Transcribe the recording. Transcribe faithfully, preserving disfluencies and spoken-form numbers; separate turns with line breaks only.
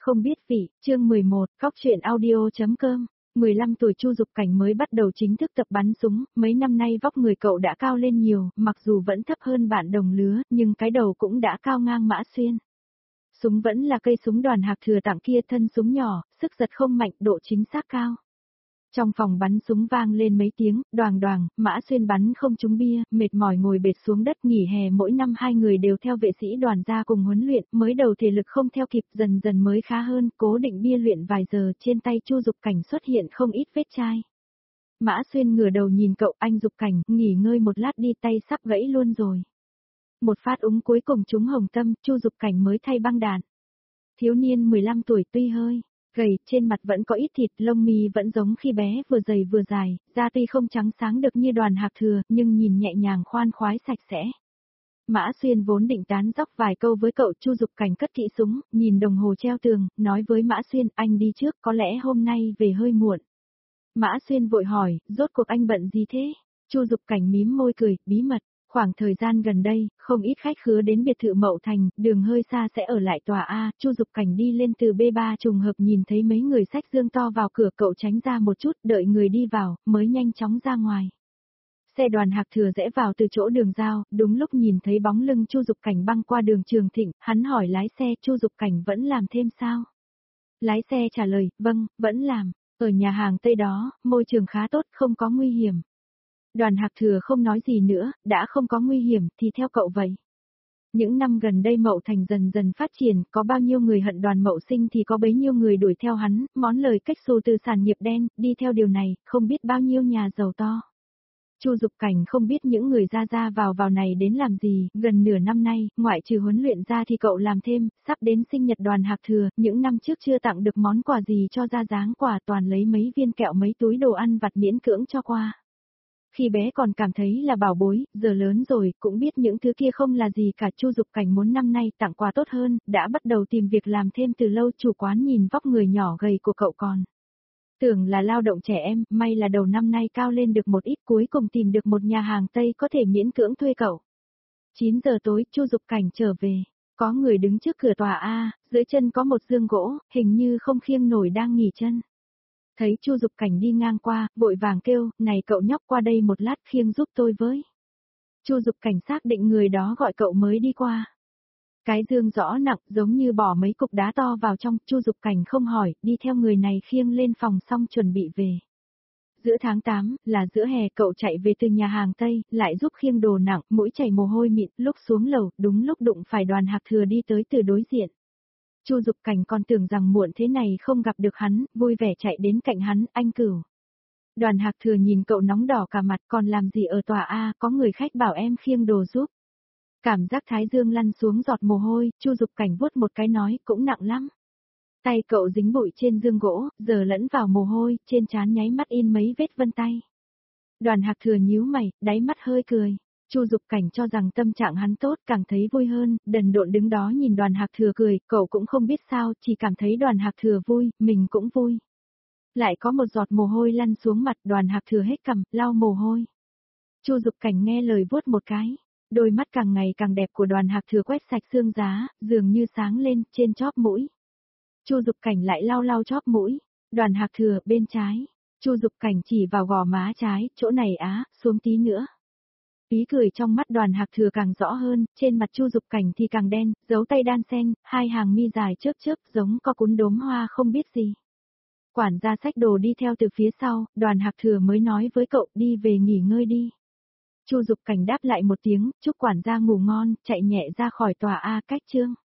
Không biết vị, chương mười một, cóc truyện audio.com. mười lăm tuổi Chu Dục Cảnh mới bắt đầu chính thức tập bắn súng, mấy năm nay vóc người cậu đã cao lên nhiều, mặc dù vẫn thấp hơn bạn đồng lứa, nhưng cái đầu cũng đã cao ngang Mã Xuyên. Súng vẫn là cây súng Đoàn Hạc Thừa tặng kia, thân súng nhỏ, sức giật không mạnh, độ chính xác cao. Trong phòng bắn súng vang lên mấy tiếng, đoàng đoàng, Mã Xuyên bắn không trúng bia, mệt mỏi ngồi bệt xuống đất. Nghỉ hè mỗi năm hai người đều theo vệ sĩ đoàn ra cùng huấn luyện, mới đầu thể lực không theo kịp, dần dần mới khá hơn, cố định bia luyện vài giờ, trên tay Chu Dục Cảnh xuất hiện không ít vết chai. Mã Xuyên ngửa đầu nhìn cậu, anh Dục Cảnh, nghỉ ngơi một lát đi, tay sắp gãy luôn rồi. Một phát úng cuối cùng trúng hồng tâm, Chu Dục Cảnh mới thay băng đạn. Thiếu niên mười lăm tuổi tuy hơi gầy, trên mặt vẫn có ít thịt, lông mi vẫn giống khi bé, vừa dày vừa dài, da tuy không trắng sáng được như Đoàn Hạc Thừa, nhưng nhìn nhẹ nhàng khoan khoái sạch sẽ. Mã Xuyên vốn định tán dóc vài câu với cậu, Chu Dục Cảnh cất kỹ súng, nhìn đồng hồ treo tường, nói với Mã Xuyên, anh đi trước, có lẽ hôm nay về hơi muộn. Mã Xuyên vội hỏi, rốt cuộc anh bận gì thế? Chu Dục Cảnh mím môi cười, bí mật. Khoảng thời gian gần đây, không ít khách khứa đến biệt thự Mậu Thành, đường hơi xa sẽ ở lại tòa A, Chu Dục Cảnh đi lên từ bê ba trùng hợp nhìn thấy mấy người xách dương to vào cửa, cậu tránh ra một chút, đợi người đi vào, mới nhanh chóng ra ngoài. Xe Đoàn Hạc Thừa rẽ vào từ chỗ đường giao, đúng lúc nhìn thấy bóng lưng Chu Dục Cảnh băng qua đường Trường Thịnh, hắn hỏi lái xe, Chu Dục Cảnh vẫn làm thêm sao? Lái xe trả lời, vâng, vẫn làm, ở nhà hàng Tây đó, môi trường khá tốt, không có nguy hiểm. Đoàn Hạc Thừa không nói gì nữa, đã không có nguy hiểm thì theo cậu vậy. Những năm gần đây Mậu Thành dần dần phát triển, có bao nhiêu người hận Đoàn Mậu Sinh thì có bấy nhiêu người đuổi theo hắn, món lời cách xù từ sản nghiệp đen, đi theo điều này, không biết bao nhiêu nhà giàu to. Chu Dục Cảnh không biết những người ra ra vào vào này đến làm gì, gần nửa năm nay, ngoại trừ huấn luyện ra thì cậu làm thêm, sắp đến sinh nhật Đoàn Hạc Thừa, những năm trước chưa tặng được món quà gì cho ra dáng quà, toàn lấy mấy viên kẹo mấy túi đồ ăn vặt miễn cưỡng cho qua. Khi bé còn cảm thấy là bảo bối, giờ lớn rồi, cũng biết những thứ kia không là gì cả. Chu Dục Cảnh muốn năm nay tặng quà tốt hơn, đã bắt đầu tìm việc làm thêm từ lâu. Chủ quán nhìn vóc người nhỏ gầy của cậu còn tưởng là lao động trẻ em, may là đầu năm nay cao lên được một ít, cuối cùng tìm được một nhà hàng Tây có thể miễn cưỡng thuê cậu. chín giờ tối, Chu Dục Cảnh trở về, có người đứng trước cửa tòa A, dưới chân có một dương gỗ, hình như không khiêng nổi đang nghỉ chân. Thấy Chu Dục Cảnh đi ngang qua, vội vàng kêu, này cậu nhóc qua đây một lát khiêng giúp tôi với. Chu Dục Cảnh xác định người đó gọi cậu mới đi qua. Cái dương rõ nặng, giống như bỏ mấy cục đá to vào trong, Chu Dục Cảnh không hỏi, đi theo người này khiêng lên phòng xong chuẩn bị về. Giữa tháng tám, là giữa hè, cậu chạy về từ nhà hàng Tây, lại giúp khiêng đồ nặng, mũi chảy mồ hôi mịn, lúc xuống lầu, đúng lúc đụng phải Đoàn Hạc Thừa đi tới từ đối diện. Chu Dục Cảnh còn tưởng rằng muộn thế này không gặp được hắn, vui vẻ chạy đến cạnh hắn, anh Cửu. Đoàn Hạc Thừa nhìn cậu nóng đỏ cả mặt, còn làm gì ở tòa A, có người khách bảo em khiêng đồ giúp. Cảm giác thái dương lăn xuống giọt mồ hôi, Chu Dục Cảnh vuốt một cái nói, cũng nặng lắm. Tay cậu dính bụi trên dương gỗ, giờ lẫn vào mồ hôi, trên trán nháy mắt in mấy vết vân tay. Đoàn Hạc Thừa nhíu mày, đáy mắt hơi cười. Chu Dục Cảnh cho rằng tâm trạng hắn tốt, càng thấy vui hơn, đần độn đứng đó nhìn Đoàn Hạc Thừa cười, cậu cũng không biết sao, chỉ cảm thấy Đoàn Hạc Thừa vui, mình cũng vui. Lại có một giọt mồ hôi lăn xuống mặt, Đoàn Hạc Thừa hết cằm, lau mồ hôi. Chu Dục Cảnh nghe lời vuốt một cái, đôi mắt càng ngày càng đẹp của Đoàn Hạc Thừa quét sạch xương giá, dường như sáng lên, trên chóp mũi. Chu Dục Cảnh lại lau lau chóp mũi, Đoàn Hạc Thừa, bên trái. Chu Dục Cảnh chỉ vào gò má trái, chỗ này á, xuống tí nữa. Ý cười trong mắt Đoàn Hạc Thừa càng rõ hơn, trên mặt Chu Dục Cảnh thì càng đen, dấu tay đan sen, hai hàng mi dài chớp chớp giống có cún đốm hoa không biết gì. Quản gia xách đồ đi theo từ phía sau, Đoàn Hạc Thừa mới nói với cậu, đi về nghỉ ngơi đi. Chu Dục Cảnh đáp lại một tiếng, chúc quản gia ngủ ngon, chạy nhẹ ra khỏi tòa A cách chương.